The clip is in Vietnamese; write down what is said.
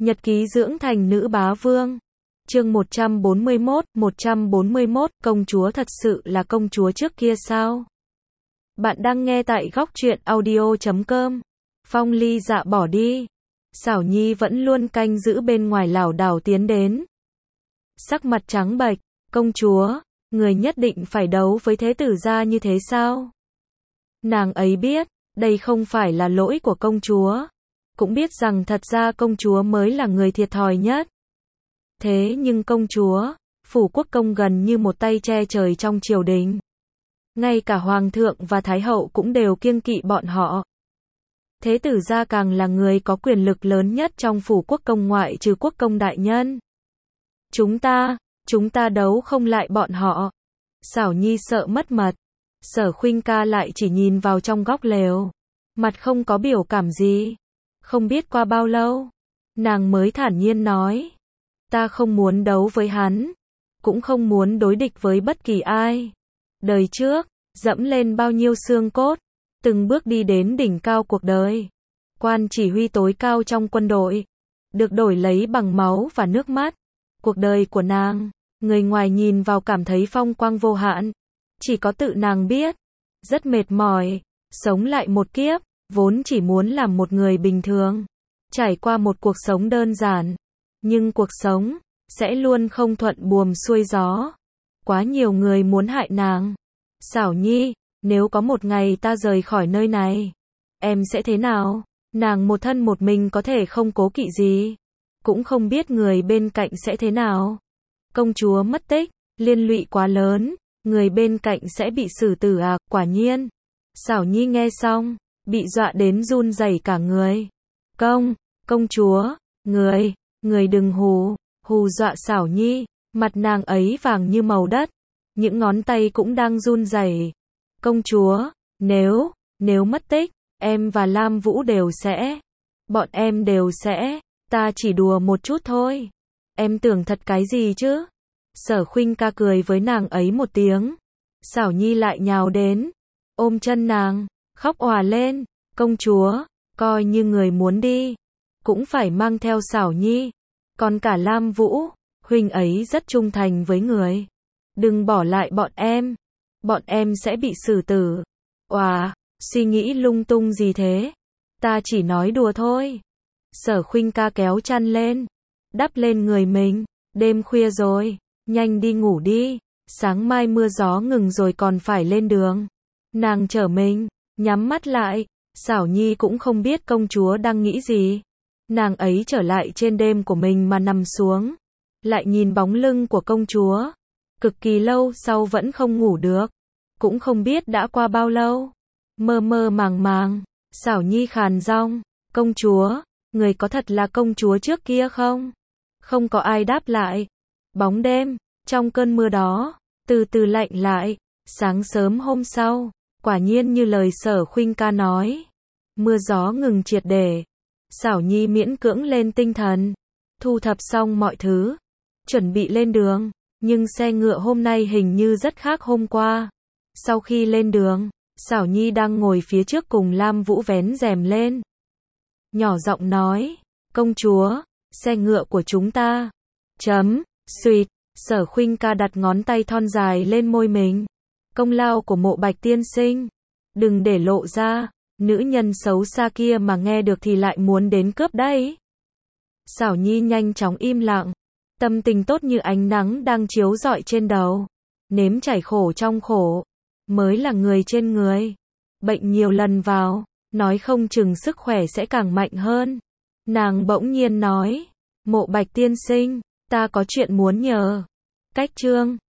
Nhật ký dưỡng thành nữ bá vương. Chương 141, công chúa thật sự là công chúa trước kia sao? Bạn đang nghe tại góc truyện audio.com. Phong Ly Dạ bỏ đi. Xảo Nhi vẫn luôn canh giữ bên ngoài lảo đảo tiến đến. Sắc mặt trắng bệch, công chúa, người nhất định phải đấu với thế tử gia như thế sao? Nàng ấy biết, đây không phải là lỗi của công chúa. Cũng biết rằng thật ra công chúa mới là người thiệt thòi nhất. Thế nhưng công chúa, phủ quốc công gần như một tay che trời trong triều đình. Ngay cả hoàng thượng và thái hậu cũng đều kiêng kỵ bọn họ. Thế tử gia càng là người có quyền lực lớn nhất trong phủ quốc công ngoại trừ quốc công đại nhân. Chúng ta đấu không lại bọn họ. Xảo Nhi sợ mất mật. Sở Khuynh ca lại chỉ nhìn vào trong góc lều. Mặt không có biểu cảm gì. Không biết qua bao lâu, nàng mới thản nhiên nói. Ta không muốn đấu với hắn. Cũng không muốn đối địch với bất kỳ ai. Đời trước, dẫm lên bao nhiêu xương cốt. Từng bước đi đến đỉnh cao cuộc đời. Quan chỉ huy tối cao trong quân đội. Được đổi lấy bằng máu và nước mắt. Cuộc đời của nàng, người ngoài nhìn vào cảm thấy phong quang vô hạn. Chỉ có tự nàng biết. Rất mệt mỏi. Sống lại một kiếp. Vốn chỉ muốn làm một người bình thường. Trải qua một cuộc sống đơn giản. Nhưng cuộc sống sẽ luôn không thuận buồm xuôi gió. Quá nhiều người muốn hại nàng. Xảo Nhi, nếu có một ngày ta rời khỏi nơi này, em sẽ thế nào? Nàng một thân một mình có thể không cố kỵ gì. Cũng không biết người bên cạnh sẽ thế nào. Công chúa mất tích, liên lụy quá lớn. Người bên cạnh sẽ bị xử tử à? Quả nhiên. Xảo Nhi nghe xong, bị dọa đến run rẩy cả người. Công chúa, người đừng hù dọa Xảo Nhi. Mặt nàng ấy vàng như màu đất. Những ngón tay cũng đang run rẩy. Công chúa, nếu mất tích, em và Lam Vũ đều sẽ. Bọn em đều sẽ. Ta chỉ đùa một chút thôi. Em tưởng thật cái gì chứ? Sở Khuynh ca cười với nàng ấy một tiếng. Xảo Nhi lại nhào đến, ôm chân nàng, khóc òa lên. Công chúa, coi như người muốn đi, cũng phải mang theo Xảo Nhi. Còn cả Lam Vũ, huynh ấy rất trung thành với người. Đừng bỏ lại bọn em sẽ bị xử tử. Òa, suy nghĩ lung tung gì thế? Ta chỉ nói đùa thôi. Sở Khuynh ca kéo chăn lên, đắp lên người mình. Đêm khuya rồi, nhanh đi ngủ đi. Sáng mai mưa gió ngừng rồi còn phải lên đường. Nàng trở mình, nhắm mắt lại. Xảo Nhi cũng không biết công chúa đang nghĩ gì. Nàng ấy trở lại trên đêm của mình mà nằm xuống. Lại nhìn bóng lưng của công chúa. Cực kỳ lâu sau vẫn không ngủ được. Cũng không biết đã qua bao lâu. Mơ mơ màng màng. Xảo Nhi khàn giọng. Công chúa, người có thật là công chúa trước kia không? Không có ai đáp lại. Bóng đêm, trong cơn mưa đó, từ từ lạnh lại. Sáng sớm hôm sau, quả nhiên như lời Sở Khuynh ca nói. Mưa gió ngừng triệt để. Xảo Nhi miễn cưỡng lên tinh thần. Thu thập xong mọi thứ. Chuẩn bị lên đường. Nhưng xe ngựa hôm nay hình như rất khác hôm qua. Sau khi lên đường, Xảo Nhi đang ngồi phía trước cùng Lam Vũ vén rèm lên. Nhỏ giọng nói. Công chúa, xe ngựa của chúng ta. Suýt. Sở Khuynh ca đặt ngón tay thon dài lên môi mình. Công lao của Mộ Bạch tiên sinh. Đừng để lộ ra. Nữ nhân xấu xa kia mà nghe được thì lại muốn đến cướp đấy. Xảo Nhi nhanh chóng im lặng. Tâm tình tốt như ánh nắng đang chiếu rọi trên đầu. Nếm trải khổ trong khổ. Mới là người trên người. Bệnh nhiều lần vào. Nói không chừng sức khỏe sẽ càng mạnh hơn. Nàng bỗng nhiên nói. Mộ Bạch tiên sinh, ta có chuyện muốn nhờ. Cách chương